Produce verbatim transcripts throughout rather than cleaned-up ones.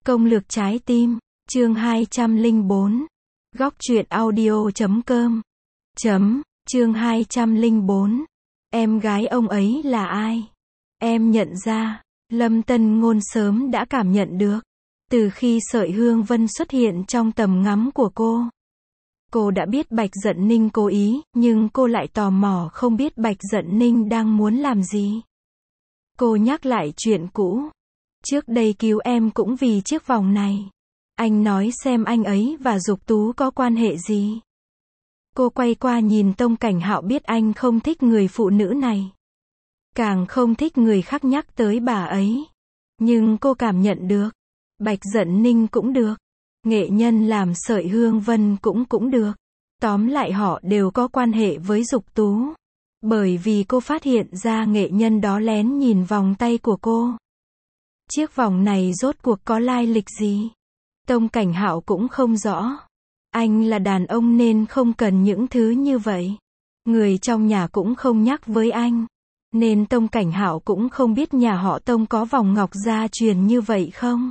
Công lược trái tim, chương hai trăm lẻ bốn. Góc truyện audio chấm com. Chấm, chương hai trăm lẻ bốn. Em gái ông ấy là ai? Em nhận ra, Lâm Tân Ngôn sớm đã cảm nhận được. Từ khi Sợi Hương Vân xuất hiện trong tầm ngắm của cô. Cô đã biết Bạch Dận Ninh cố ý, nhưng cô lại tò mò không biết Bạch Dận Ninh đang muốn làm gì. Cô nhắc lại chuyện cũ. Trước đây cứu em cũng vì chiếc vòng này. Anh nói xem anh ấy và Dục Tú có quan hệ gì. Cô quay qua nhìn Tông Cảnh Hạo, biết anh không thích người phụ nữ này. Càng không thích người khác nhắc tới bà ấy. Nhưng cô cảm nhận được. Bạch Dận Ninh cũng được. Nghệ nhân làm Sợi Hương Vân cũng cũng được. Tóm lại họ đều có quan hệ với Dục Tú. Bởi vì cô phát hiện ra nghệ nhân đó lén nhìn vòng tay của cô. Chiếc vòng này rốt cuộc có lai lịch gì? Tông Cảnh Hạo cũng không rõ. Anh là đàn ông nên không cần những thứ như vậy. Người trong nhà cũng không nhắc với anh. Nên Tông Cảnh Hạo cũng không biết nhà họ Tông có vòng ngọc gia truyền như vậy không?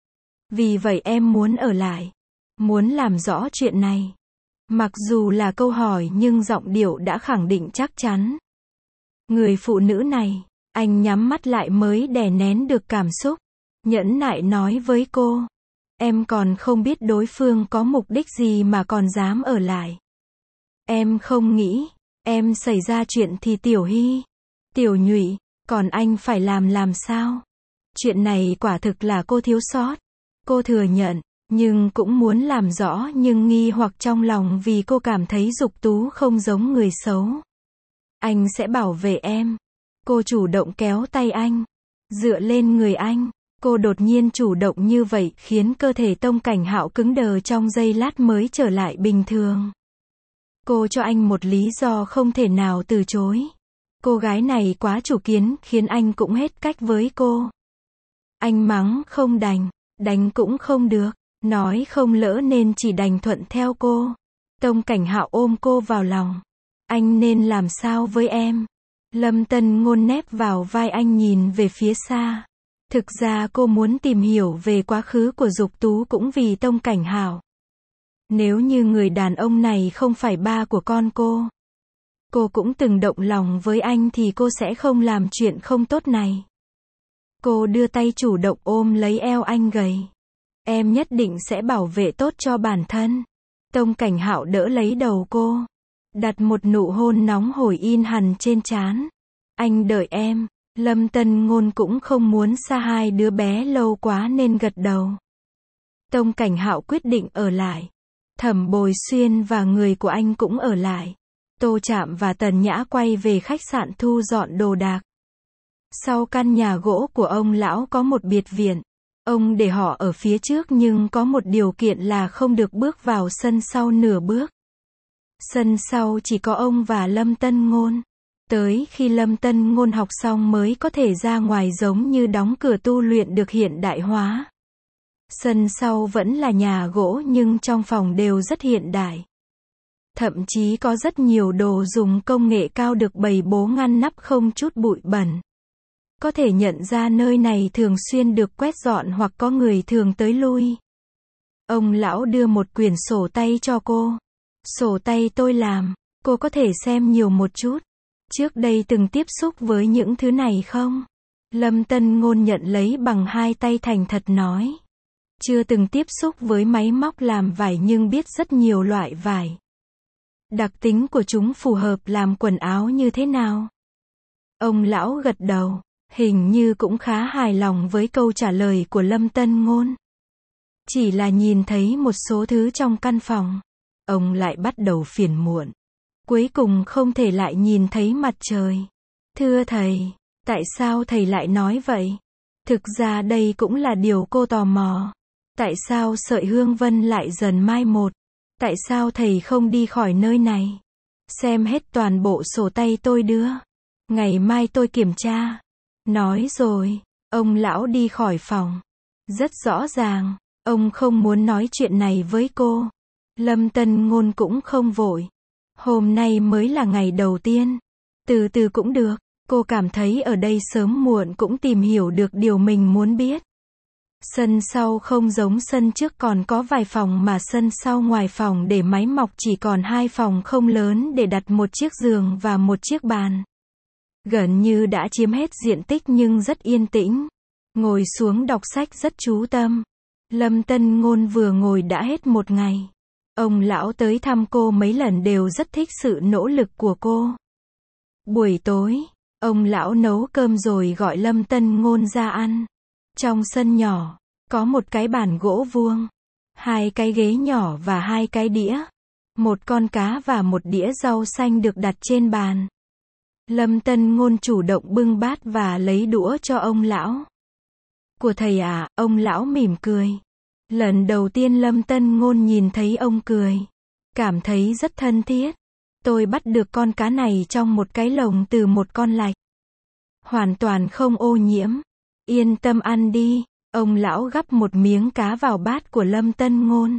Vì vậy em muốn ở lại. Muốn làm rõ chuyện này. Mặc dù là câu hỏi nhưng giọng điệu đã khẳng định chắc chắn. Người phụ nữ này, anh nhắm mắt lại mới đè nén được cảm xúc. Nhẫn nại nói với cô. Em còn không biết đối phương có mục đích gì mà còn dám ở lại. Em không nghĩ, em xảy ra chuyện thì Tiểu Hy, Tiểu Nhụy, còn anh phải làm làm sao? Chuyện này quả thực là cô thiếu sót. Cô thừa nhận, nhưng cũng muốn làm rõ nhưng nghi hoặc trong lòng vì cô cảm thấy Dục Tú không giống người xấu. Anh sẽ bảo vệ em. Cô chủ động kéo tay anh, dựa lên người anh. Cô đột nhiên chủ động như vậy khiến cơ thể Tông Cảnh Hạo cứng đờ trong giây lát mới trở lại bình thường. Cô cho anh một lý do không thể nào từ chối. Cô gái này quá chủ kiến khiến anh cũng hết cách với cô. Anh mắng không đành, đánh cũng không được, nói không lỡ nên chỉ đành thuận theo cô. Tông Cảnh Hạo ôm cô vào lòng. Anh nên làm sao với em? Lâm Tân Ngôn nép vào vai anh nhìn về phía xa. Thực ra cô muốn tìm hiểu về quá khứ của Dục Tú cũng vì Tông Cảnh Hạo. Nếu như người đàn ông này không phải ba của con cô, cô cũng từng động lòng với anh thì cô sẽ không làm chuyện không tốt này. Cô đưa tay chủ động ôm lấy eo anh gầy. Em nhất định sẽ bảo vệ tốt cho bản thân. Tông Cảnh Hạo đỡ lấy đầu cô, đặt một nụ hôn nóng hổi in hằn trên trán. Anh đợi em. Lâm Tân Ngôn cũng không muốn xa hai đứa bé lâu quá nên gật đầu. Tông Cảnh Hạo quyết định ở lại. Thẩm Bồi Xuyên và người của anh cũng ở lại. Tô Trạm và Tần Nhã quay về khách sạn thu dọn đồ đạc. Sau căn nhà gỗ của ông lão có một biệt viện. Ông để họ ở phía trước nhưng có một điều kiện là không được bước vào sân sau nửa bước. Sân sau chỉ có ông và Lâm Tân Ngôn. Tới khi Lâm Tân Ngôn học xong mới có thể ra ngoài, giống như đóng cửa tu luyện được hiện đại hóa. Sân sau vẫn là nhà gỗ nhưng trong phòng đều rất hiện đại. Thậm chí có rất nhiều đồ dùng công nghệ cao được bày bố ngăn nắp không chút bụi bẩn. Có thể nhận ra nơi này thường xuyên được quét dọn hoặc có người thường tới lui. Ông lão đưa một quyển sổ tay cho cô. Sổ tay tôi làm, cô có thể xem nhiều một chút. Trước đây từng tiếp xúc với những thứ này không? Lâm Tân Ngôn nhận lấy bằng hai tay thành thật nói. Chưa từng tiếp xúc với máy móc làm vải nhưng biết rất nhiều loại vải. Đặc tính của chúng phù hợp làm quần áo như thế nào? Ông lão gật đầu, hình như cũng khá hài lòng với câu trả lời của Lâm Tân Ngôn. Chỉ là nhìn thấy một số thứ trong căn phòng, ông lại bắt đầu phiền muộn. Cuối cùng không thể lại nhìn thấy mặt trời. Thưa thầy, tại sao thầy lại nói vậy? Thực ra đây cũng là điều cô tò mò. Tại sao Sợi Hương Vân lại dần mai một? Tại sao thầy không đi khỏi nơi này? Xem hết toàn bộ sổ tay tôi đưa. Ngày mai tôi kiểm tra. Nói rồi, ông lão đi khỏi phòng. Rất rõ ràng, ông không muốn nói chuyện này với cô. Lâm Tân Ngôn cũng không vội. Hôm nay mới là ngày đầu tiên. Từ từ cũng được. Cô cảm thấy ở đây sớm muộn cũng tìm hiểu được điều mình muốn biết. Sân sau không giống sân trước còn có vài phòng mà sân sau ngoài phòng để máy mọc chỉ còn hai phòng không lớn để đặt một chiếc giường và một chiếc bàn. Gần như đã chiếm hết diện tích nhưng rất yên tĩnh. Ngồi xuống đọc sách rất chú tâm. Lâm Tân Ngôn vừa ngồi đã hết một ngày. Ông lão tới thăm cô mấy lần đều rất thích sự nỗ lực của cô. Buổi tối, ông lão nấu cơm rồi gọi Lâm Tân Ngôn ra ăn. Trong sân nhỏ, có một cái bàn gỗ vuông, hai cái ghế nhỏ và hai cái đĩa. Một con cá và một đĩa rau xanh được đặt trên bàn. Lâm Tân Ngôn chủ động bưng bát và lấy đũa cho ông lão. Của thầy à, ông lão mỉm cười. Lần đầu tiên Lâm Tân Ngôn nhìn thấy ông cười. Cảm thấy rất thân thiết. Tôi bắt được con cá này trong một cái lồng từ một con lạch. Hoàn toàn không ô nhiễm. Yên tâm ăn đi. Ông lão gắp một miếng cá vào bát của Lâm Tân Ngôn.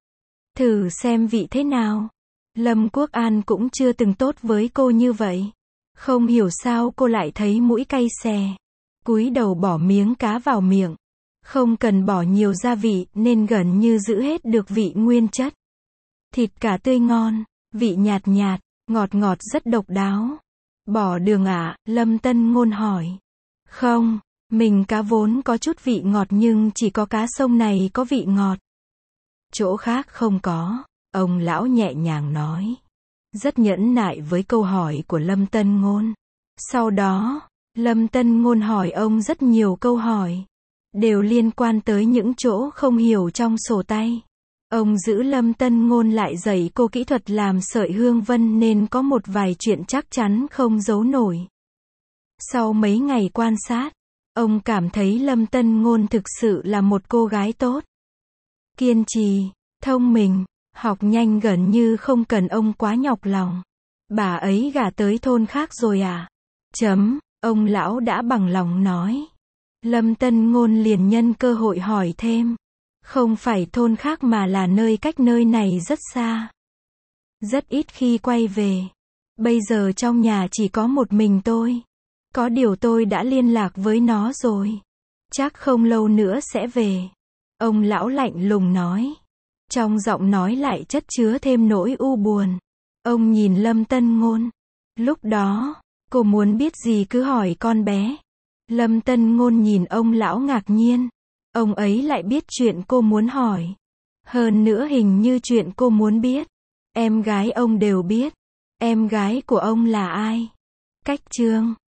Thử xem vị thế nào. Lâm Quốc An cũng chưa từng tốt với cô như vậy. Không hiểu sao cô lại thấy mũi cay xè. Cúi đầu bỏ miếng cá vào miệng. Không cần bỏ nhiều gia vị nên gần như giữ hết được vị nguyên chất. Thịt cá tươi ngon, vị nhạt nhạt, ngọt ngọt rất độc đáo. Bỏ đường à? Lâm Tân Ngôn hỏi. Không, mình cá vốn có chút vị ngọt nhưng chỉ có cá sông này có vị ngọt. Chỗ khác không có, ông lão nhẹ nhàng nói. Rất nhẫn nại với câu hỏi của Lâm Tân Ngôn. Sau đó, Lâm Tân Ngôn hỏi ông rất nhiều câu hỏi. Đều liên quan tới những chỗ không hiểu trong sổ tay. Ông giữ Lâm Tân Ngôn lại dạy cô kỹ thuật làm sợi hương vân nên có một vài chuyện chắc chắn không giấu nổi. Sau mấy ngày quan sát, ông cảm thấy Lâm Tân Ngôn thực sự là một cô gái tốt. Kiên trì, thông minh, học nhanh gần như không cần ông quá nhọc lòng. Bà ấy gả tới thôn khác rồi à? Chấm, ông lão đã bằng lòng nói. Lâm Tân Ngôn liền nhân cơ hội hỏi thêm. Không phải thôn khác mà là nơi cách nơi này rất xa. Rất ít khi quay về. Bây giờ trong nhà chỉ có một mình tôi. Có điều tôi đã liên lạc với nó rồi. Chắc không lâu nữa sẽ về. Ông lão lạnh lùng nói. Trong giọng nói lại chất chứa thêm nỗi u buồn. Ông nhìn Lâm Tân Ngôn. Lúc đó, cô muốn biết gì cứ hỏi con bé. Lâm Tân Ngôn nhìn ông lão ngạc nhiên. Ông ấy lại biết chuyện cô muốn hỏi. Hơn nữa hình như chuyện cô muốn biết. Em gái ông đều biết. Em gái của ông là ai? Cách chương